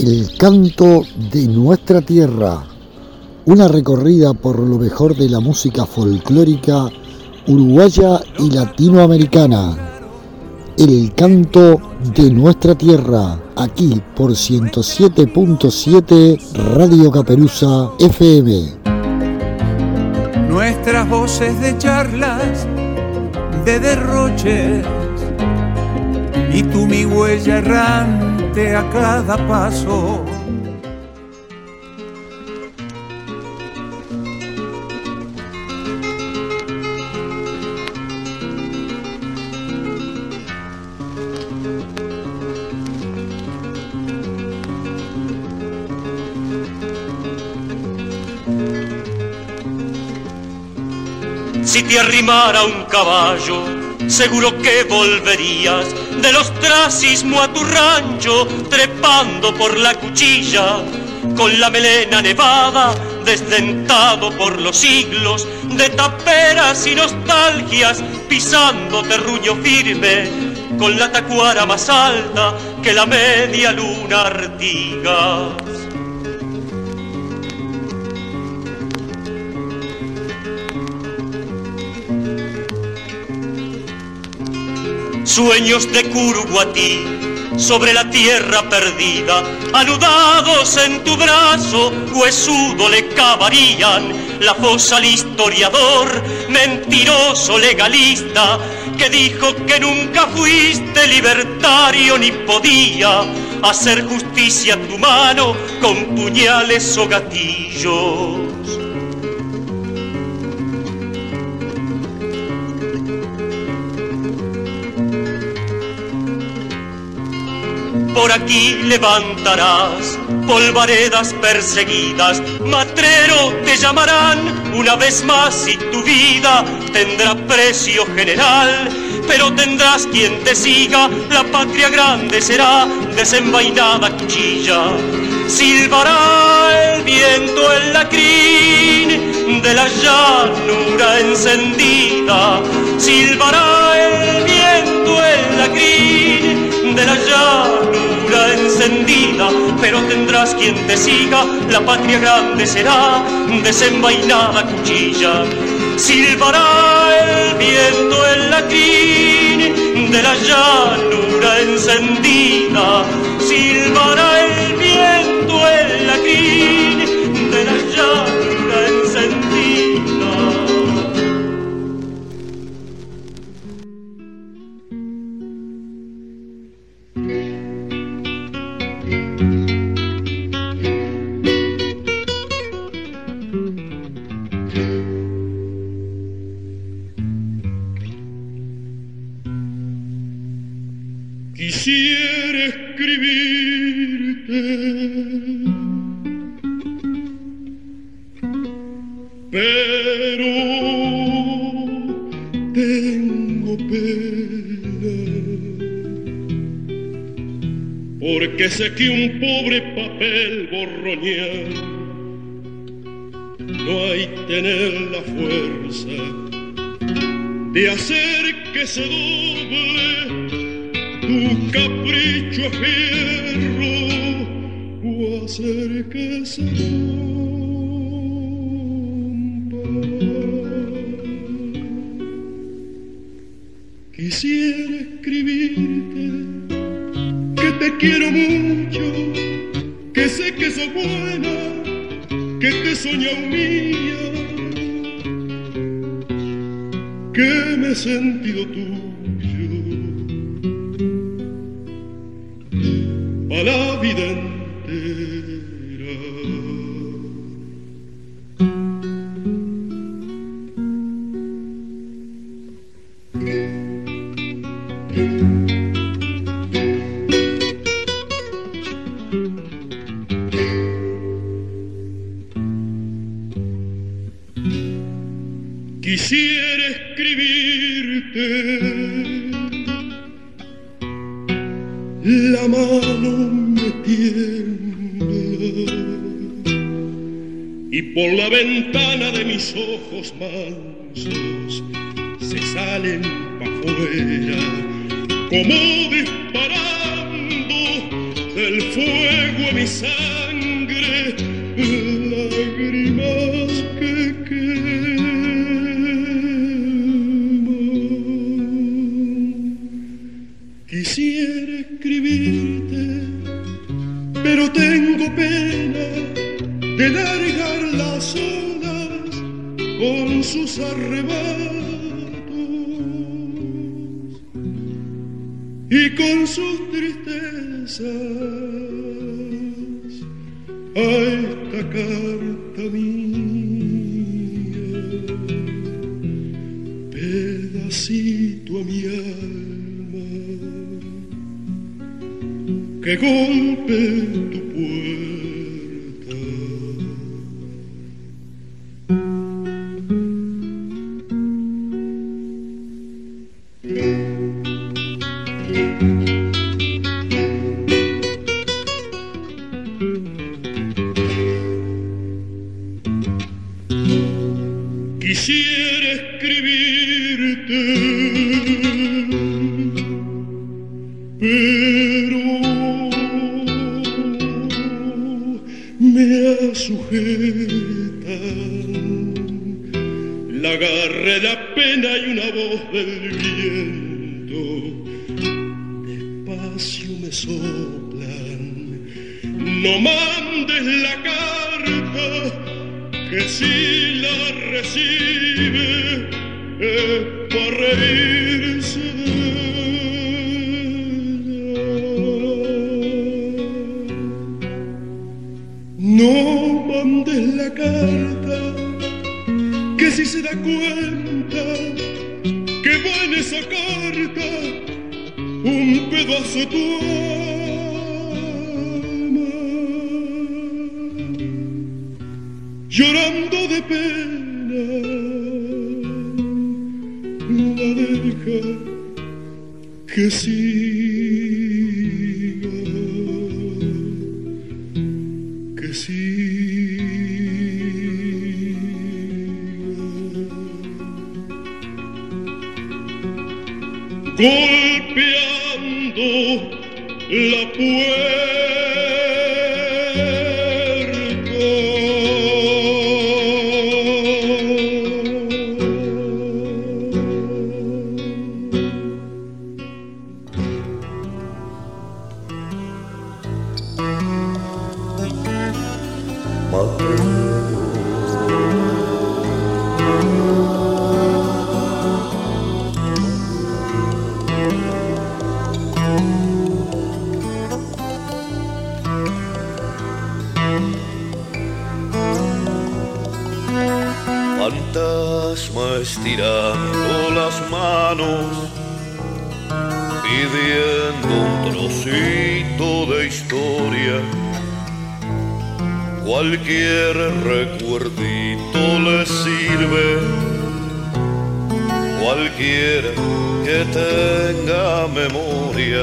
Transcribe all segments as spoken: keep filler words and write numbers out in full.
El canto de nuestra tierra, una recorrida por lo mejor de la música folclórica uruguaya y latinoamericana. El canto de nuestra tierra, aquí por ciento siete punto siete Radio Caperuza F M. Nuestras voces de charlas, de derroches, y tú mi huella errante a cada paso. Si te arrimara un caballo, seguro que volverías del ostracismo a tu rancho, trepando por la cuchilla, con la melena nevada, desdentado por los siglos de taperas y nostalgias, pisando terruño firme, con la tacuara más alta que la media luna Artigas. Sueños de Curuguatí sobre la tierra perdida, anudados en tu brazo, huesudo le cavarían la fosa al historiador, mentiroso legalista, que dijo que nunca fuiste libertario ni podía hacer justicia a tu mano con puñales o gatillos. Por aquí levantarás polvaredas perseguidas, matrero te llamarán una vez más y tu vida tendrá precio general, pero tendrás quien te siga, la patria grande será desenvainada cuchilla. Silbará el viento en la crin de la llanura encendida, silbará el viento en la crin de la llanura encendida, pero tendrás quien te siga, la patria grande será desenvainada cuchilla. Silbará el viento en la crin de la llanura encendida, silbará el viento en la crin de la llanura encendida. Quisiera escribirte, pero tengo pena, porque sé que un pobre papel borroñar no hay tener la fuerza de hacer que se doble tu capricho a fierro o hacer que se rompa. Quisiera escribirte que te quiero mucho, que sé que sos buena, que te he soñado mía, que me he sentido tuyo a la vida entera. Quisiera escribirte, la mano me tiembla y por la ventana de mis ojos mansos se salen pa' afuera como disparando del fuego en mi mi sangre lágrimas que queman. Quisiera escribirte, pero tengo pena de largar las olas con sus arrebatos y con sus tristezas a esta carta mía, pedacito a mi alma que golpee tu puerta. Quisiera escribirte, pero me sujetan la garra de la pena y una voz del viento. Despacio me soplan, no mandes la carta, que si la recibe es para reírse de ella. No mandes la carta, que si se da cuenta que va en esa carta un pedazo de tu alma, llorando de pena, la deja que siga, que siga, golpeando la puerta. Fantasma estirando las manos, pidiendo un trocito de historia. Cualquier recuerdito le sirve, cualquiera que tenga memoria.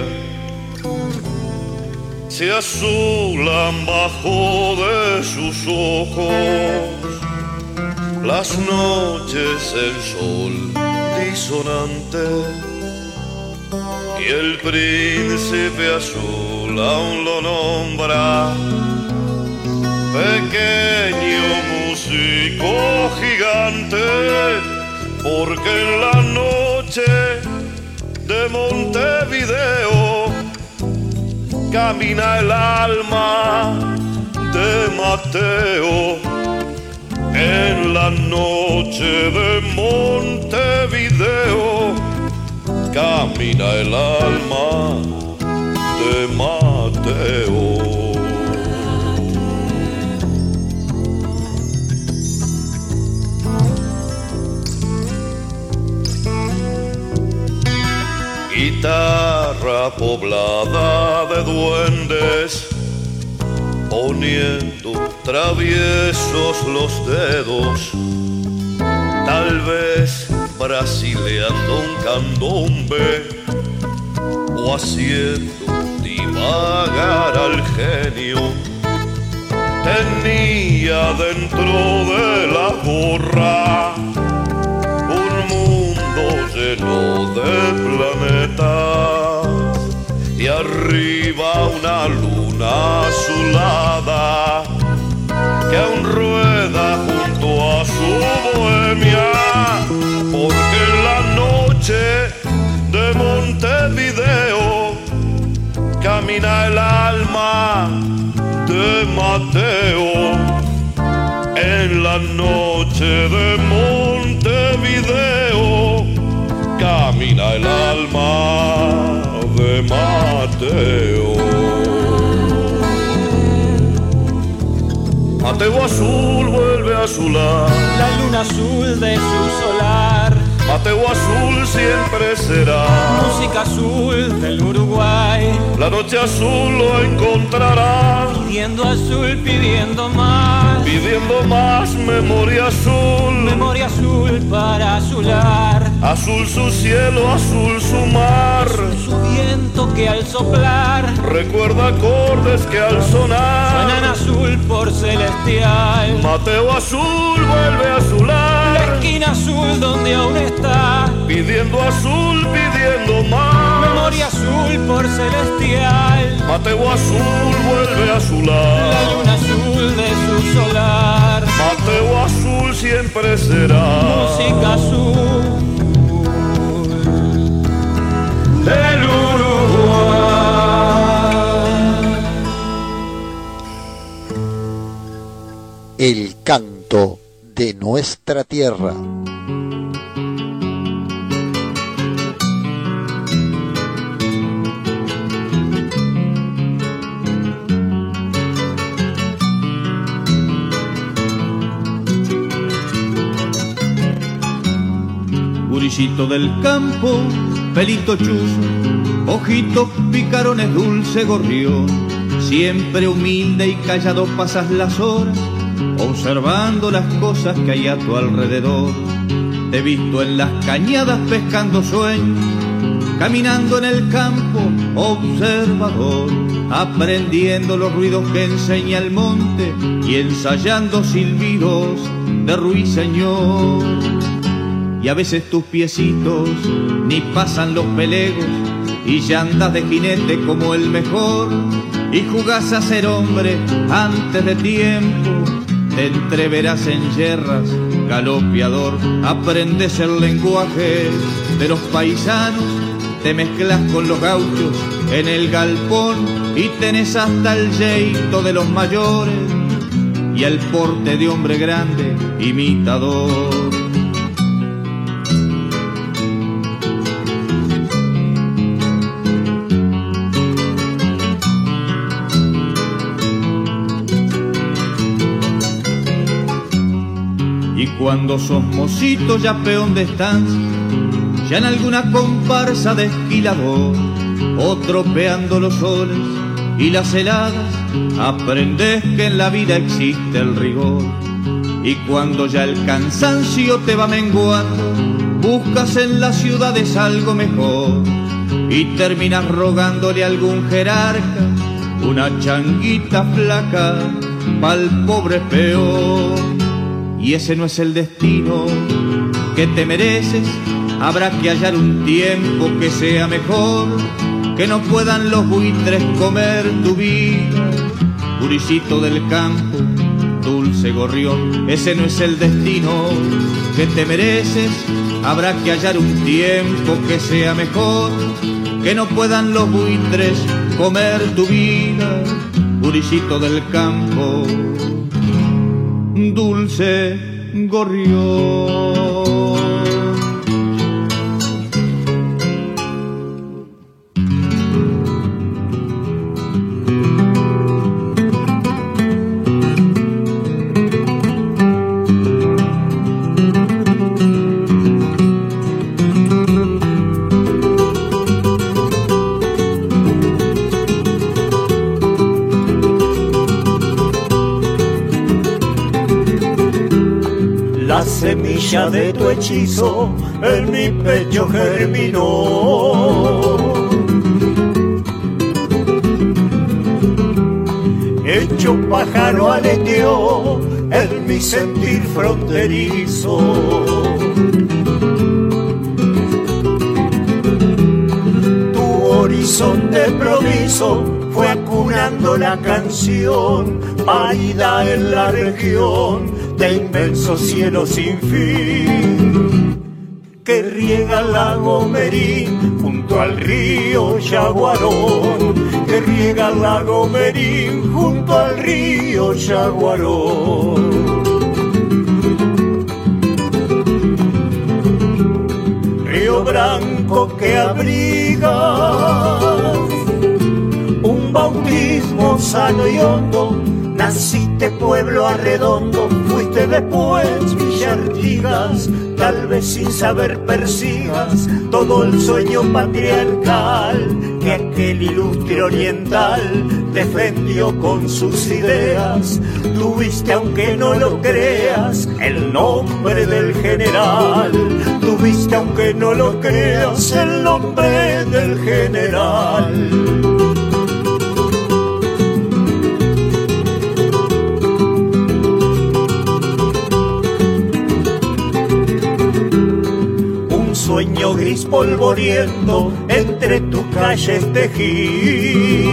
Se azulan bajo de sus ojos las noches, el sol disonante, y el príncipe azul aún lo nombra pequeño músico gigante, porque en la noche de Montevideo camina el alma de Mateo. En la noche de Montevideo camina el alma de Mateo. Guitarra poblada de duendes, poniendo traviesos los dedos, tal vez brasileando un candombe o haciendo divagar al genio. Tenía dentro de la gorra un mundo lleno de planetas y arriba una luna azulada que aún rueda junto a su bohemia, porque en la noche de Montevideo camina el alma de Mateo. En la noche de Montevideo camina el alma de Mateo. Mateo azul vuelve a azular la luna azul de su solar. Mateo azul siempre será música azul del Uruguay. La noche azul lo encontrará pidiendo azul, pidiendo más, pidiendo más memoria azul, memoria azul para azular. Azul su cielo, azul su mar, azul su viento que al soplar recuerda acordes que al sonar suenan azul por celestial. Mateo azul vuelve a azular la esquina azul donde aún está pidiendo azul, pidiendo más, memoria azul por celestial. Mateo azul vuelve a azular la luna azul de su solar. Mateo azul siempre será música azul del Uruguay. El canto de nuestra tierra. Gurillito del campo, pelito chuzo, ojitos picarones, dulce gorrión. Siempre humilde y callado pasas las horas, observando las cosas que hay a tu alrededor. Te he visto en las cañadas pescando sueños, caminando en el campo, observador, aprendiendo los ruidos que enseña el monte y ensayando silbidos de ruiseñor. Y a veces tus piecitos ni pasan los pelegos y ya andas de jinete como el mejor y jugás a ser hombre antes de tiempo. Te entreverás en yerras, galopeador, aprendes el lenguaje de los paisanos, te mezclas con los gauchos en el galpón y tenés hasta el yeito de los mayores y el porte de hombre grande, imitador. Cuando sos mocito ya peón de estancia, ya en alguna comparsa de esquilador, o tropeando los soles y las heladas, aprendés que en la vida existe el rigor. Y cuando ya el cansancio te va menguando, buscas en las ciudades algo mejor y terminas rogándole a algún jerarca una changuita flaca pa'l pobre peón. Y ese no es el destino que te mereces, habrá que hallar un tiempo que sea mejor, que no puedan los buitres comer tu vida. Gurillito del campo, dulce gorrión, ese no es el destino que te mereces, habrá que hallar un tiempo que sea mejor, que no puedan los buitres comer tu vida. Gurillito del campo, dulce gorrión. La semilla de tu hechizo en mi pecho germinó. Hecho pájaro aleteó en mi sentir fronterizo. Tu son de proviso fue acunando la canción, parida en la región de inmenso cielo sin fin, que riega el lago Merín junto al río Yaguarón, que riega el lago Merín junto al río Yaguarón. Río Branco que abriga un bautismo sano y hondo, naciste pueblo arredondo, fuiste después Villa Artigas, tal vez sin saber persigas todo el sueño patriarcal que aquel ilustre oriental defendió con sus ideas. Tuviste, aunque no lo creas, el nombre del general. Tuviste, aunque no lo creas, el nombre del general. Sueño gris polvoriento entre tus calles tejí.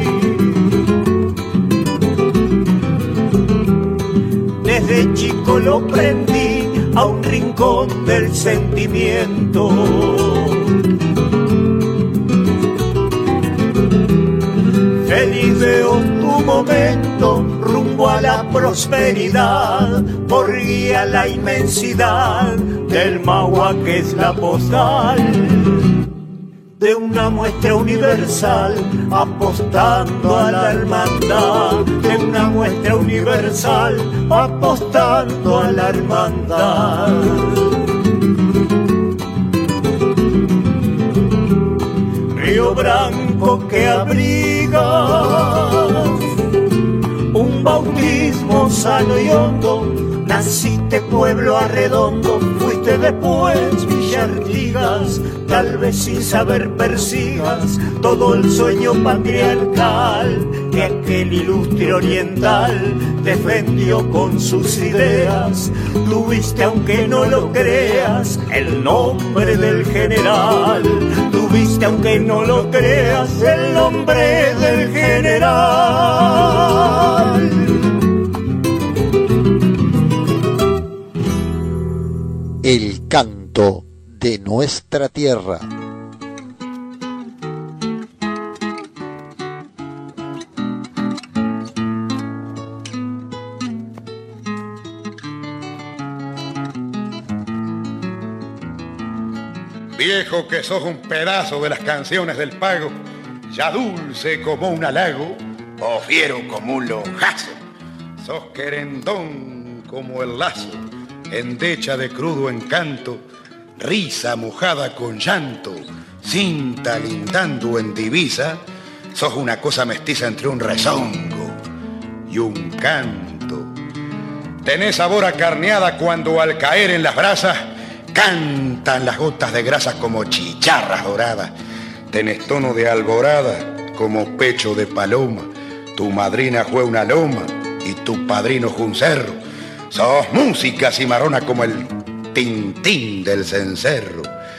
Desde chico lo prendí a un rincón del sentimiento. Feliz veo tu momento rumbo a la prosperidad, por guía la inmensidad del Magua que es la postal de una muestra universal, apostando a la hermandad, de una muestra universal, apostando a la hermandad. Río Branco que abriga un bautismo sano y hondo, naciste pueblo arredondo, fuiste después Villa Artigas, tal vez sin saber persigas todo el sueño patriarcal que aquel ilustre oriental defendió con sus ideas. Tuviste, aunque no lo creas, el nombre del general. Tuviste, aunque no lo creas, el nombre del general. El canto de nuestra tierra. Viejo que sos un pedazo de las canciones del pago, ya dulce como un halago, o fiero como un lojazo. Sos querendón como el lazo, endecha de crudo encanto, risa mojada con llanto, cinta lindando en divisa. Sos una cosa mestiza entre un rezongo y un canto. Tenés sabor a carneada cuando al caer en las brasas cantan las gotas de grasa como chicharras doradas. Tenés tono de alborada como pecho de paloma. Tu madrina fue una loma y tu padrino fue un cerro. Sos música cimarrona como el tintín del cencerro.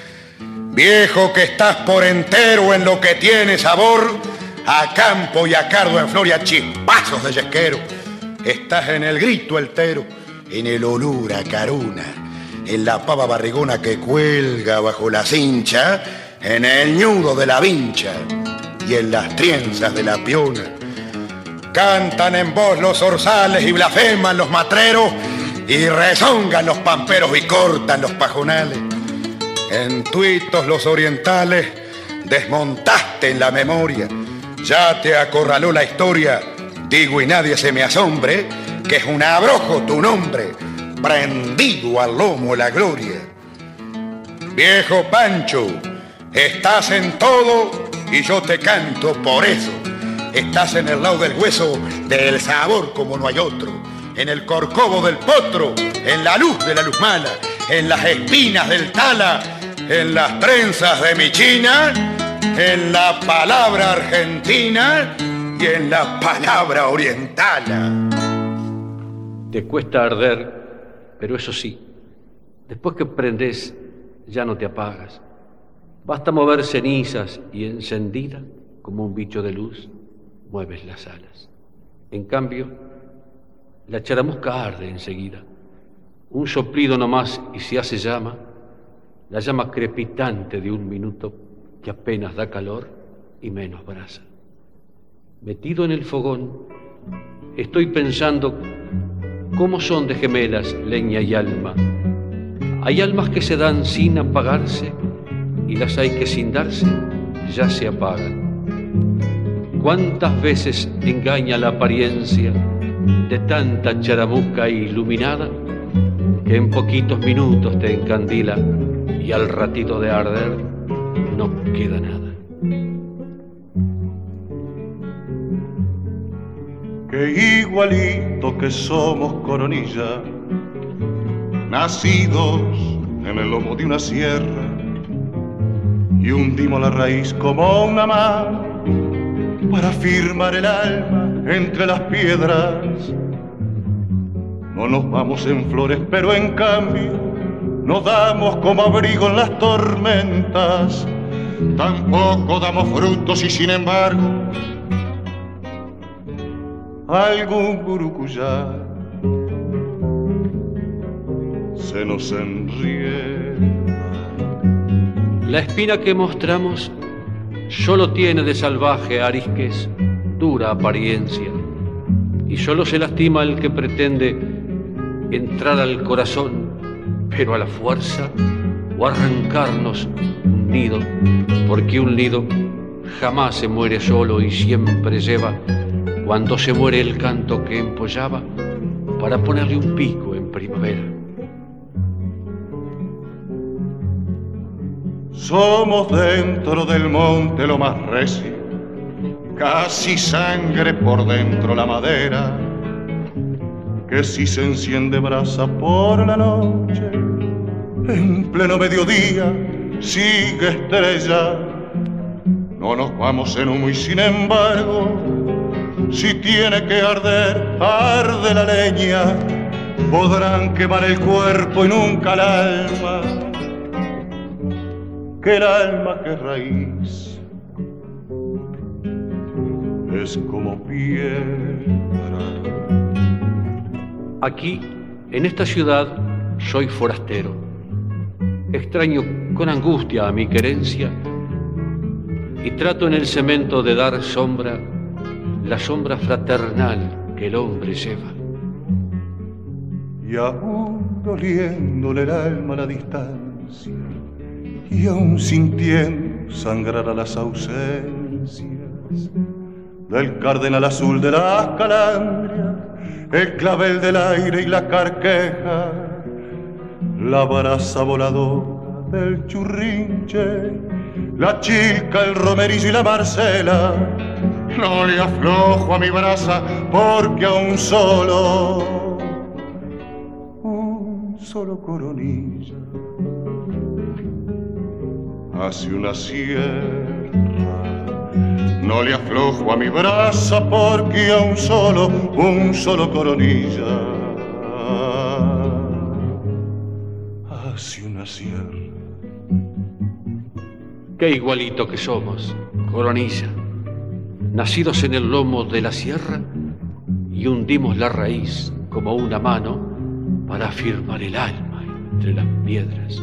Viejo que estás por entero en lo que tiene sabor, a campo y a cardo en flor y a chispazos de yesquero. Estás en el grito altero, en el olor a caruna, en la pava barrigona que cuelga bajo la cincha, en el ñudo de la vincha y en las trienzas de la piona. Cantan en voz los orzales y blasfeman los matreros y rezongan los pamperos y cortan los pajonales. En tuitos los orientales desmontaste en la memoria, ya te acorraló la historia, digo y nadie se me asombre, que es un abrojo tu nombre, prendido al lomo la gloria. Viejo Pancho, estás en todo y yo te canto por eso. Estás en el lado del hueso del sabor como no hay otro, en el corcovo del potro, en la luz de la luz mala, en las espinas del tala, en las trenzas de mi china, en la palabra argentina y en la palabra orientala. Te cuesta arder, pero eso sí, después que prendes ya no te apagas. Basta mover cenizas y encendida, como un bicho de luz, mueves las alas. En cambio, la charamusca arde enseguida. Un soplido nomás y se hace llama, la llama crepitante de un minuto que apenas da calor y menos brasa. Metido en el fogón, estoy pensando cómo son de gemelas leña y alma. Hay almas que se dan sin apagarse y las hay que sin darse ya se apagan. ¿Cuántas veces engaña la apariencia de tanta charamusca iluminada que en poquitos minutos te encandila y al ratito de arder no queda nada? Que igualito que somos Coronilla, nacidos en el lomo de una sierra, y hundimos la raíz como una mano para firmar el alma entre las piedras. No nos vamos en flores, pero en cambio nos damos como abrigo en las tormentas. Tampoco damos frutos y sin embargo algún curucuyá se nos enrieda. La espina que mostramos solo tiene de salvaje arisques dura apariencia, y solo se lastima el que pretende entrar al corazón, pero a la fuerza, o arrancarnos un nido, porque un nido jamás se muere solo y siempre lleva, cuando se muere el canto que empollaba, para ponerle un pico en primavera. Somos dentro del monte lo más recio, casi sangre por dentro la madera, que si se enciende brasa por la noche, en pleno mediodía sigue estrella. No nos vamos en humo y sin embargo, si tiene que arder, arde la leña. Podrán quemar el cuerpo y nunca el alma, que el alma que es raíz es como piedra. Aquí, en esta ciudad, soy forastero. Extraño con angustia a mi querencia y trato en el cemento de dar sombra, la sombra fraternal que el hombre lleva. Y aún doliéndole el alma a la distancia, y aún sintiendo sangrar a las ausencias del cardenal azul de las calandrias, el clavel del aire y la carqueja, la brasa voladora del churrinche, la chilca, el romerillo y la marcela. No le aflojo a mi brasa porque a un solo, un solo Coronilla hace una sierra. No le aflojo a mi brasa porque a un solo, un solo Coronilla hace una sierra. Qué igualito que somos, Coronilla, nacidos en el lomo de la sierra, y hundimos la raíz como una mano para afirmar el alma entre las piedras.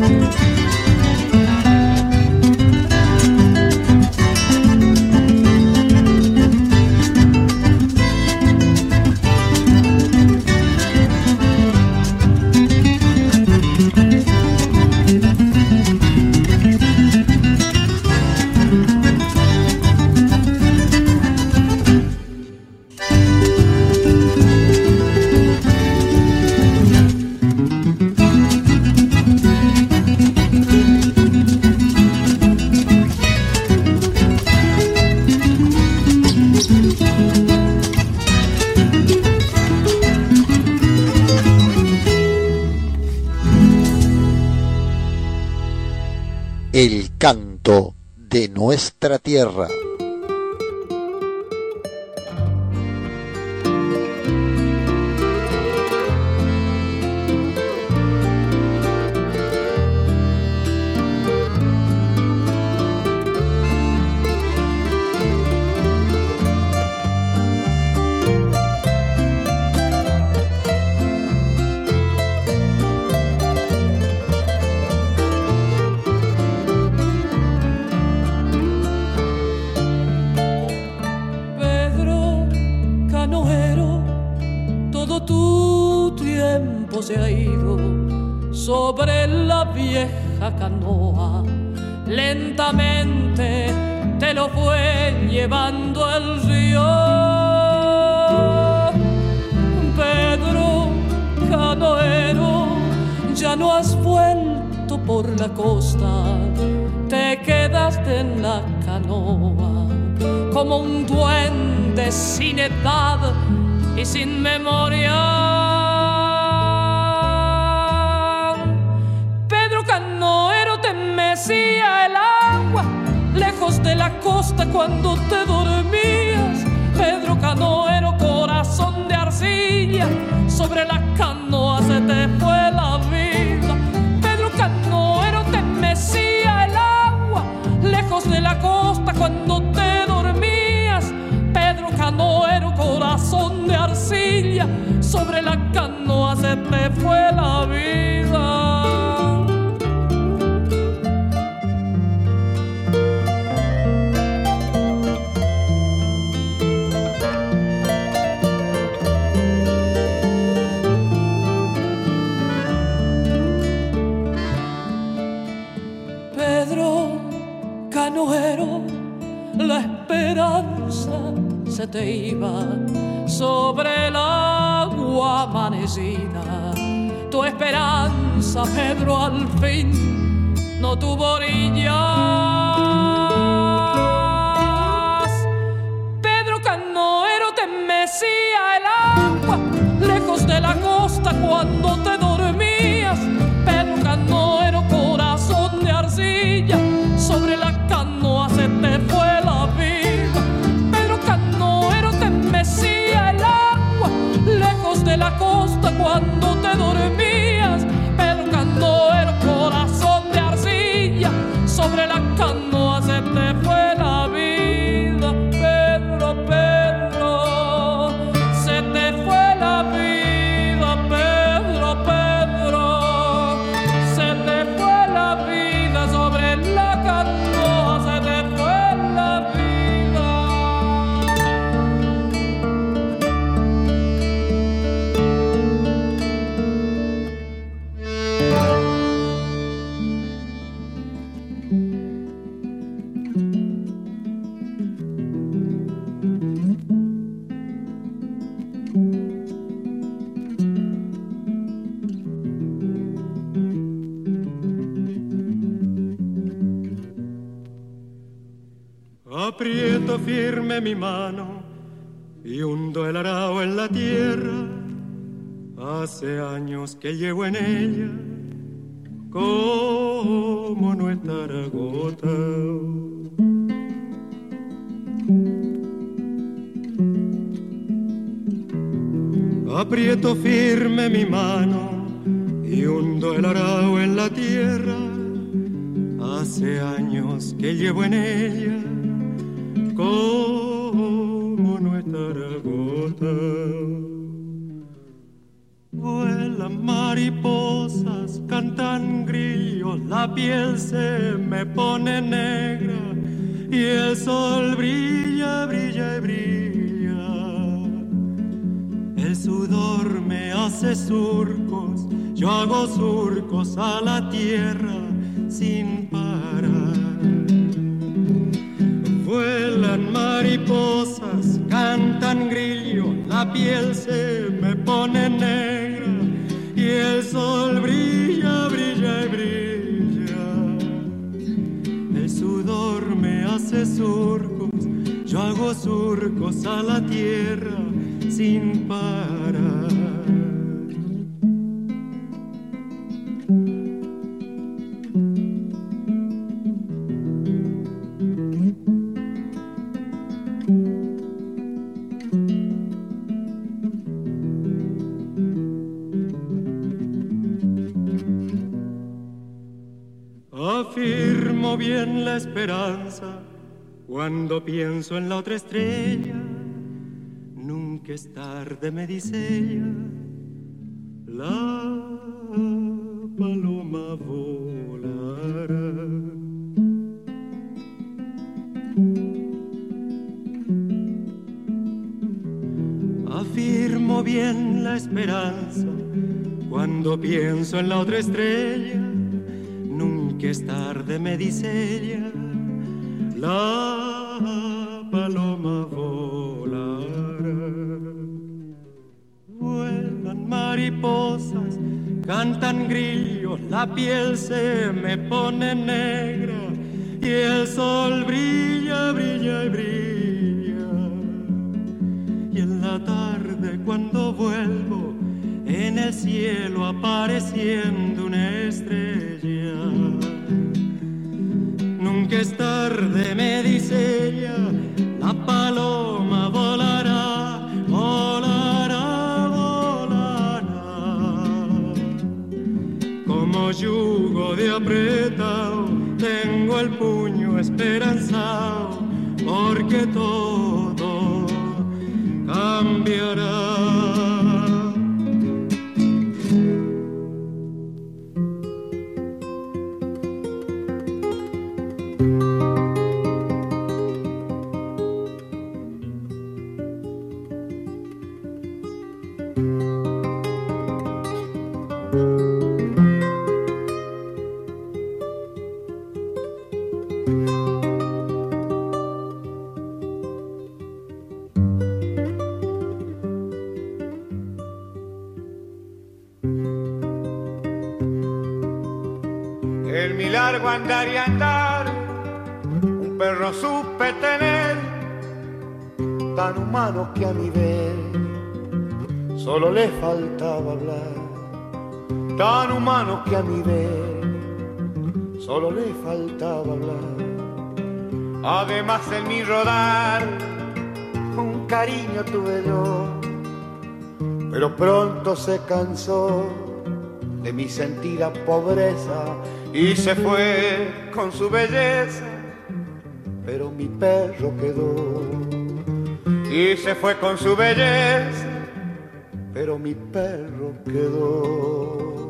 El canto de nuestra tierra. Se ha ido sobre la vieja canoa, lentamente te lo fue llevando el río. Pedro, canoero, ya no has vuelto por la costa, te quedaste en la canoa como un duende sin edad y sin memoria. Mecía el agua lejos de la costa cuando te dormías. Pedro canoero, corazón de arcilla, sobre la canoa se te fue la vida. Pedro canoero, te mecía el agua lejos de la costa cuando te dormías. Pedro canoero, corazón de arcilla, sobre la canoa se te fue la vida. Canoero, la esperanza se te iba sobre el agua amanecida. Tu esperanza, Pedro, al fin no tuvo orillas. Pedro canoero, te mecía el agua lejos de la costa cuando te dormías. Pedro canoero, corazón de arcilla, sobre la canoa se te fue la vida. Pedro canoero, te mecía el agua lejos de la costa cuando te dormías. Pedro canoero, corazón de arcilla, sobre la canoa se te fue la vida. Pedro, Pedro, se te fue la vida. Pedro, Pedro, se te fue la vida, sobre la canoa se te fue la vida. Aprieto firme mi mano y hundo el arao en la tierra. Hace años que llevo en ella, como no estar agotado. Aprieto firme mi mano y hundo el arao en la tierra. Hace años que llevo en ella, como no estar agotado. Vuelan mariposas, cantan grillos la piel se me pone negra y el sol brilla, brilla y brilla. El sudor me hace surcos, yo hago surcos a la tierra sin parar. Vuelan mariposas, cantan grillos, la piel se me pone negra y el sol brilla, brilla y brilla. El sudor me hace surcos, yo hago surcos a la tierra sin parar. Afirmo bien la esperanza cuando pienso en la otra estrella. Nunca es tarde, me dice ella, la paloma volará. Afirmo bien la esperanza cuando pienso en la otra estrella. Nunca es tarde, me dice ella, la paloma volará. Vuelan mariposas, cantan grillos, la piel se me pone negra y el sol brilla, brilla y brilla. Y en la tarde cuando vuelvo, en el cielo apareciendo una estrella. Nunca es tarde, me dice ella, la paloma volará, volará, volará. Como yugo de apretado, tengo el puño esperanzado, porque todo cambiará. En mi largo andar y andar, un perro supe tener, tan humano que a mi ver solo le faltaba hablar, tan humano que a mi ver solo le faltaba hablar. Además en mi rodar un cariño tuve yo, pero pronto se cansó de mi sentida pobreza y se fue con su belleza, pero mi perro quedó. Y se fue con su belleza, pero mi perro quedó.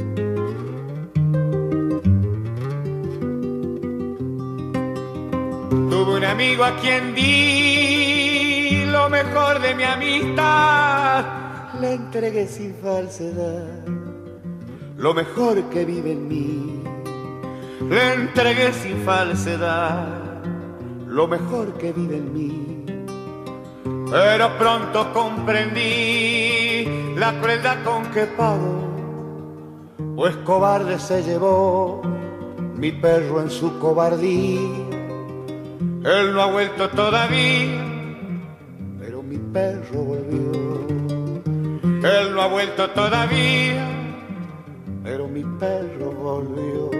Tuve un amigo a quien di lo mejor de mi amistad, le entregué sin falsedad lo mejor que vive en mí, le entregué sin falsedad lo mejor que vive en mí. Pero pronto comprendí la crueldad con que pago, pues cobarde se llevó mi perro en su cobardía. Él no ha vuelto todavía, pero mi perro volvió. Él no ha vuelto todavía, pero mi perro volvió.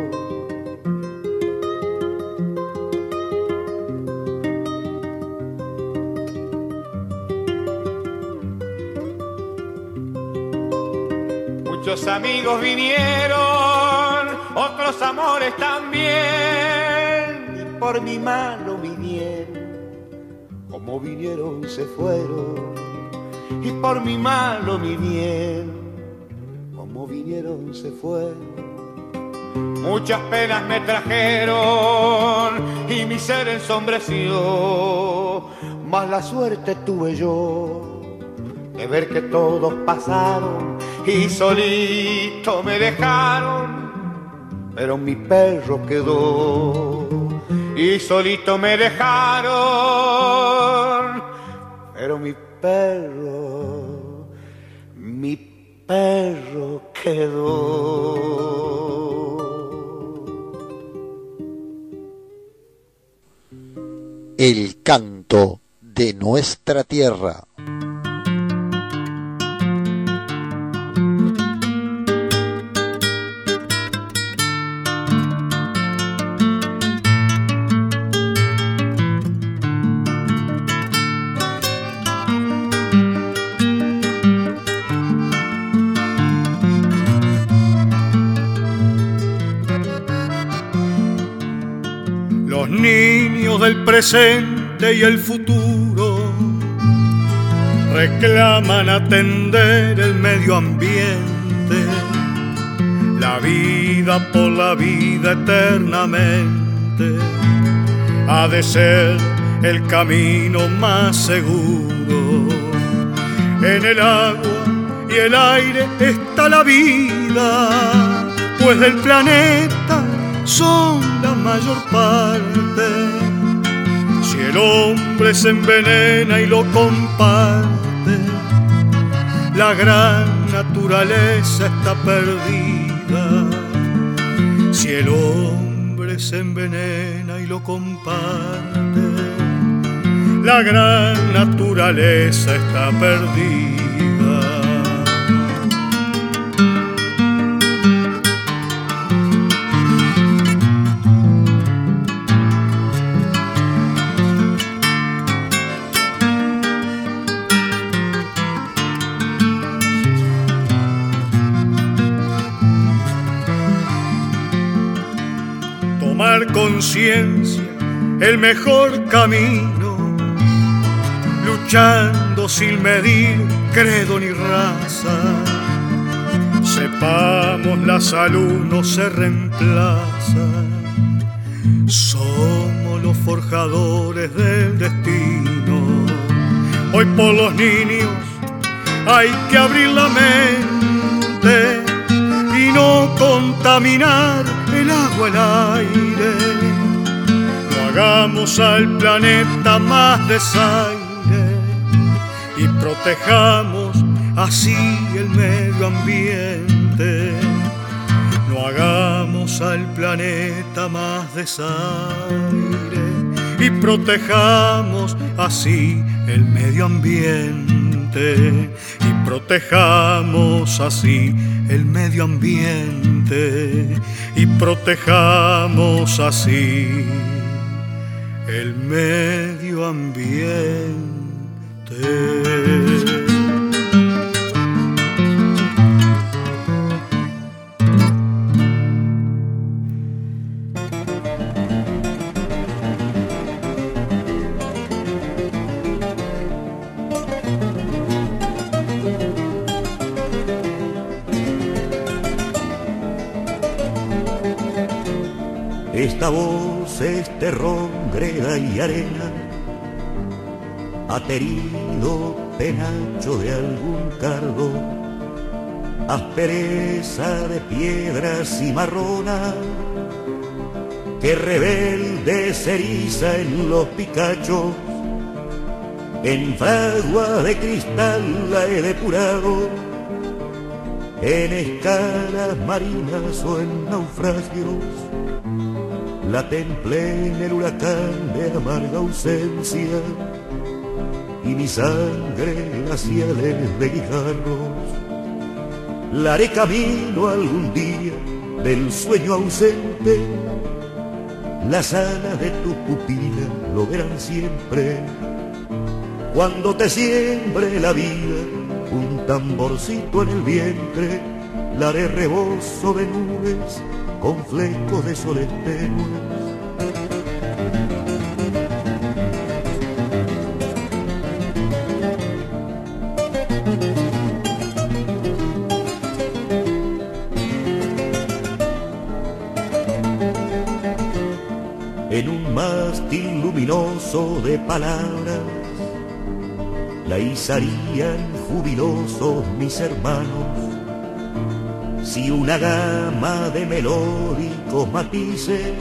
Muchos amigos vinieron, otros amores también, y por mi mano vinieron, como vinieron se fueron, y por mi mano mi bien, como vinieron se fueron. muchas penas me trajeron y mi ser ensombreció, mas la suerte tuve yo de ver que todos pasaron y solito me dejaron, pero mi perro quedó y solito me dejaron, pero mi perro, mi perro quedó. El canto de nuestra tierra. Los niños del presente y el futuro reclaman atender el medio ambiente, la vida por la vida eternamente ha de ser el camino más seguro. En el agua y el aire está la vida, pues del planeta son la mayor parte. Si el hombre se envenena y lo comparte, la gran naturaleza está perdida. Si el hombre se envenena y lo comparte, la gran naturaleza está perdida. Conciencia, el mejor camino, luchando sin medir credo ni raza. Sepamos, la salud no se reemplaza, somos los forjadores del destino. Hoy por los niños hay que abrir la mente y no contaminar el agua, el aire. No hagamos al planeta más desaire y protejamos así el medio ambiente. No hagamos al planeta más desaire y protejamos así el medio ambiente. Y protejamos así el medio ambiente. Y protejamos así el medio ambiente. Esta voz es terror, greda y arena, aterido penacho de algún cardo, aspereza de piedras y marrona, que rebelde se eriza en los picachos. En fragua de cristal la he depurado, en escalas marinas o en naufragios. La templé en el huracán de amarga ausencia y mi sangre glaciales de guijarros. La haré camino algún día del sueño ausente. Las alas de tu pupila lo verán siempre. Cuando te siembre la vida un tamborcito en el vientre, la haré rebozo de nubes con flecos de soles tenues. en un mástil luminoso de palabras, la izarían jubilosos mis hermanos, si una gama de melódicos matices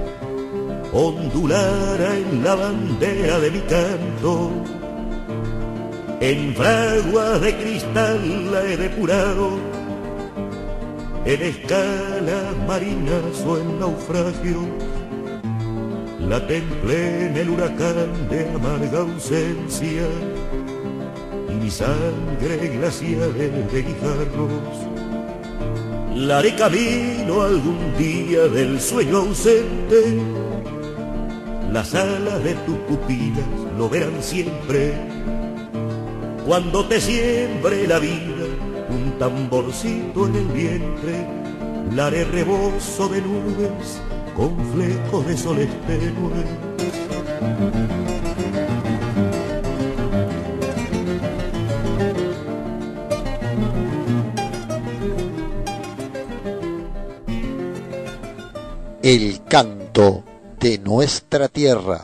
ondulara en la bandera de mi canto. En fraguas de cristal la he depurado, en escalas marinas o en naufragios, la templé en el huracán de amarga ausencia, y mi sangre glacial de guijarros. La haré camino algún día del sueño ausente, las alas de tus pupilas lo verán siempre. Cuando te siembre la vida un tamborcito en el vientre, la haré rebozo de nubes con flecos de sol tenue. El canto de nuestra tierra.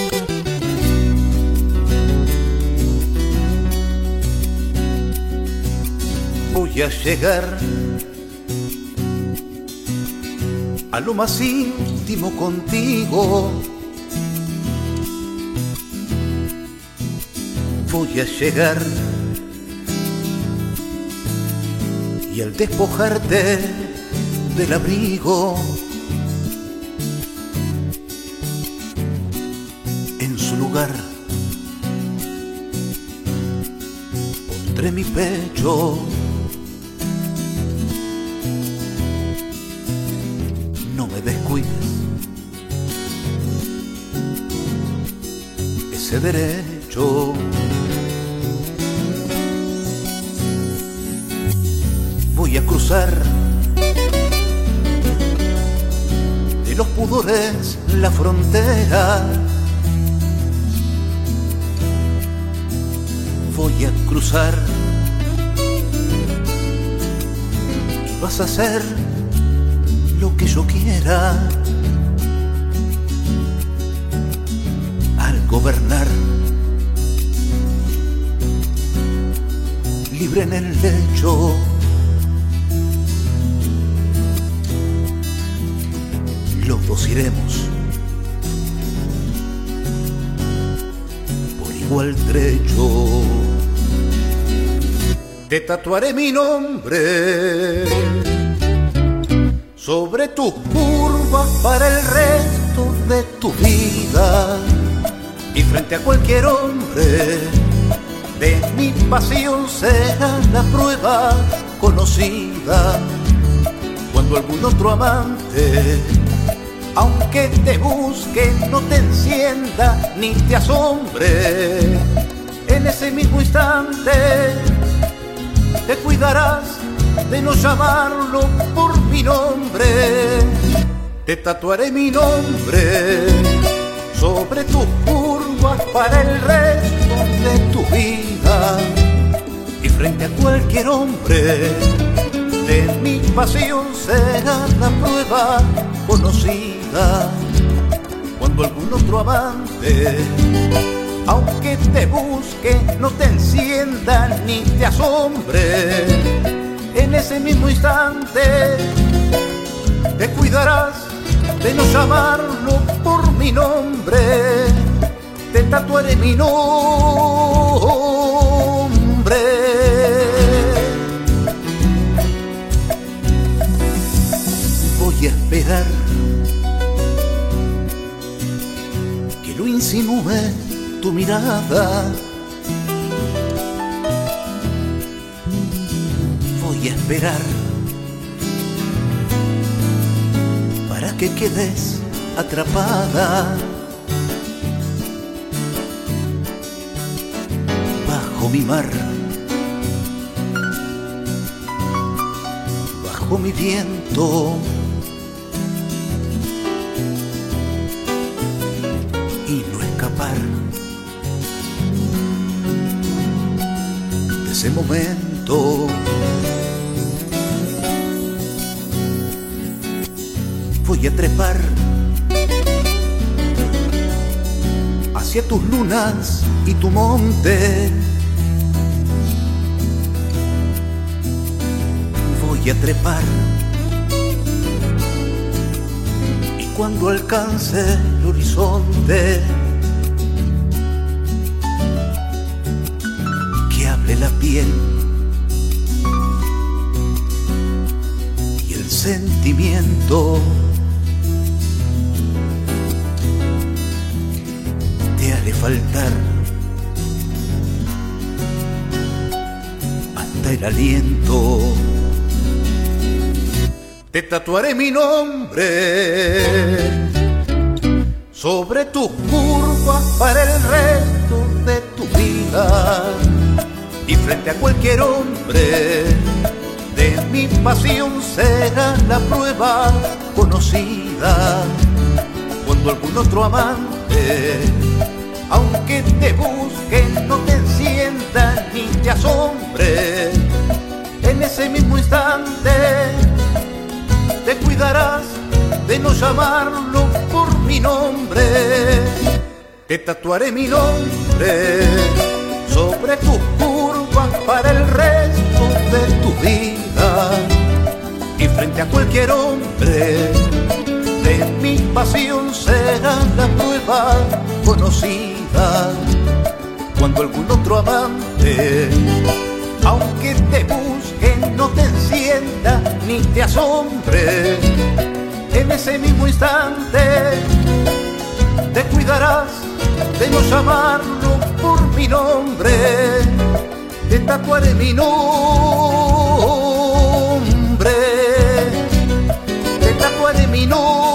Voy a llegar a lo más íntimo contigo. Voy a llegar y al despojarte del abrigo, en su lugar pondré mi pecho. No me descuides ese derecho. Voy a cruzar de los pudores la frontera. Voy a cruzar y vas a hacer lo que yo quiera. Al gobernar libre en el lecho, los dos iremos por igual trecho. Te tatuaré mi nombre sobre tus curvas para el resto de tu vida, y frente a cualquier hombre de mi pasión será la prueba conocida. Cuando algún otro amante, aunque te busque, no te encienda ni te asombre, en ese mismo instante te cuidarás de no llamarlo por mi nombre. Te tatuaré mi nombre sobre tus curvas para el resto de tu vida, y frente a cualquier hombre de mi pasión será la prueba conocida. Cuando algún otro amante, aunque te busque, no te encienda ni te asombre, en ese mismo instante te cuidarás de no llamarlo por mi nombre. Te tatuaré mi nombre. Voy a esperar que lo insinúe tu mirada. Voy a esperar para que quedes atrapada bajo mi mar, bajo mi viento, y no escapar de ese momento. Voy a trepar hacia tus lunas y tu monte. Voy a trepar y cuando alcance el horizonte, que hable la piel y el sentimiento. Te haré faltar hasta el aliento. Te tatuaré mi nombre sobre tus curvas para el resto de tu vida, y frente a cualquier hombre de mi pasión será la prueba conocida. Cuando algún otro amante, aunque te busque, no te encienda ni te asombre, en ese mismo instante te cuidarás de no llamarlo por mi nombre. Te tatuaré mi nombre sobre tus curvas para el resto de tu vida, y frente a cualquier hombre de mi pasión será la prueba conocida. Cuando algún otro amante, aunque te busque, no te encienda ni te asombre, en ese mismo instante te cuidarás de no llamarlo por mi nombre. Te tatuaré mi nombre, te tatuaré mi nombre.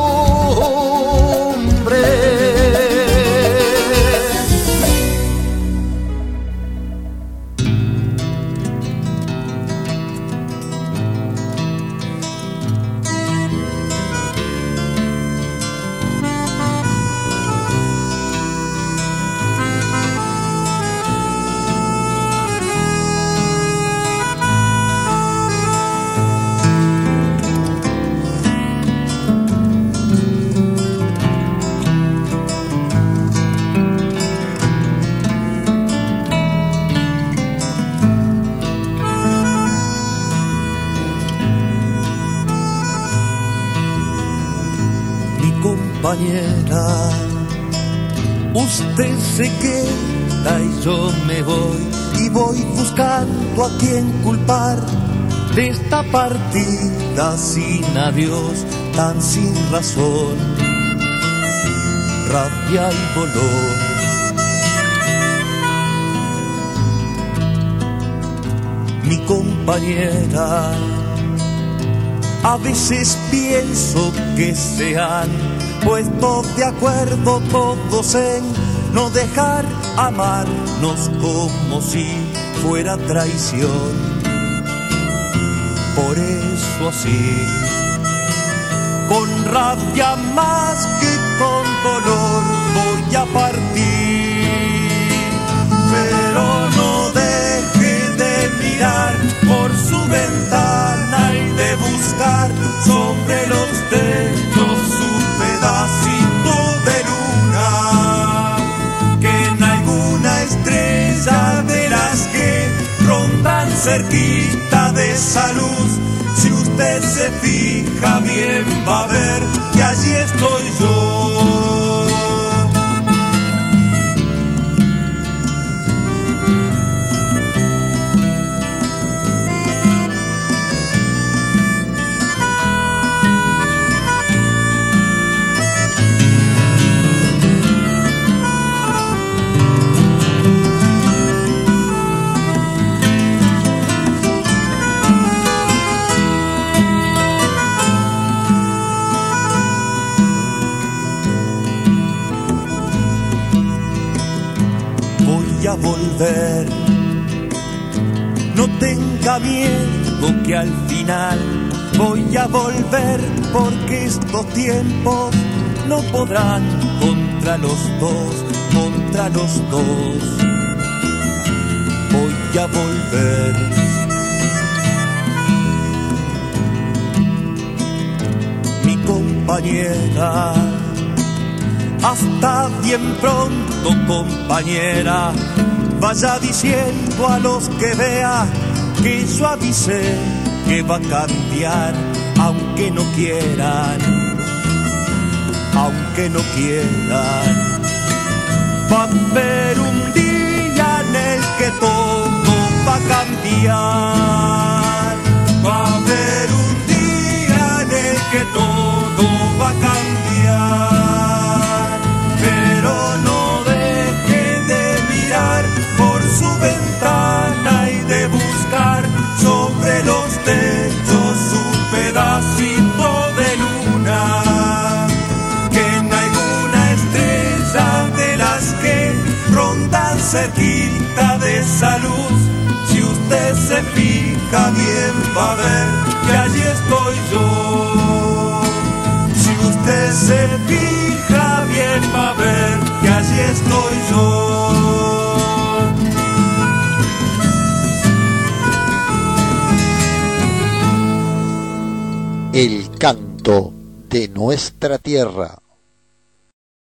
Compañera, usted se queda y yo me voy, y voy buscando a quien culpar de esta partida sin adiós, tan sin razón, rabia y dolor. Mi compañera, a veces pienso que se han puesto de acuerdo todos en no dejar amarnos como si fuera traición. Por eso así, con rabia más que con dolor, voy a partir. Pero no deje de mirar por su ventana y de buscar sobre los techos su pedacito de luna, que en alguna estrella de las que rondan cerquita de esa luz, si usted se fija bien va a ver que allí estoy yo. A volver, no tenga miedo que al final voy a volver, porque estos tiempos no podrán contra los dos, contra los dos. Voy a volver. Mi compañera, Hasta bien pronto, compañera. Vaya diciendo a los que vea que yo avisé que va a cambiar, aunque no quieran, aunque no quieran. Va a haber un día en el que todo va a cambiar. Va a haber un día en el que todo va a cambiar. Pero no deje de mirar por su ventana y de buscar sobre los techos un pedacito de luna, que en alguna estrella de las que rondan cerquita de esa luz, si usted se fija bien va a ver que allí estoy yo. Si usted se fija bien va a ver que allí estoy yo. El canto de nuestra tierra.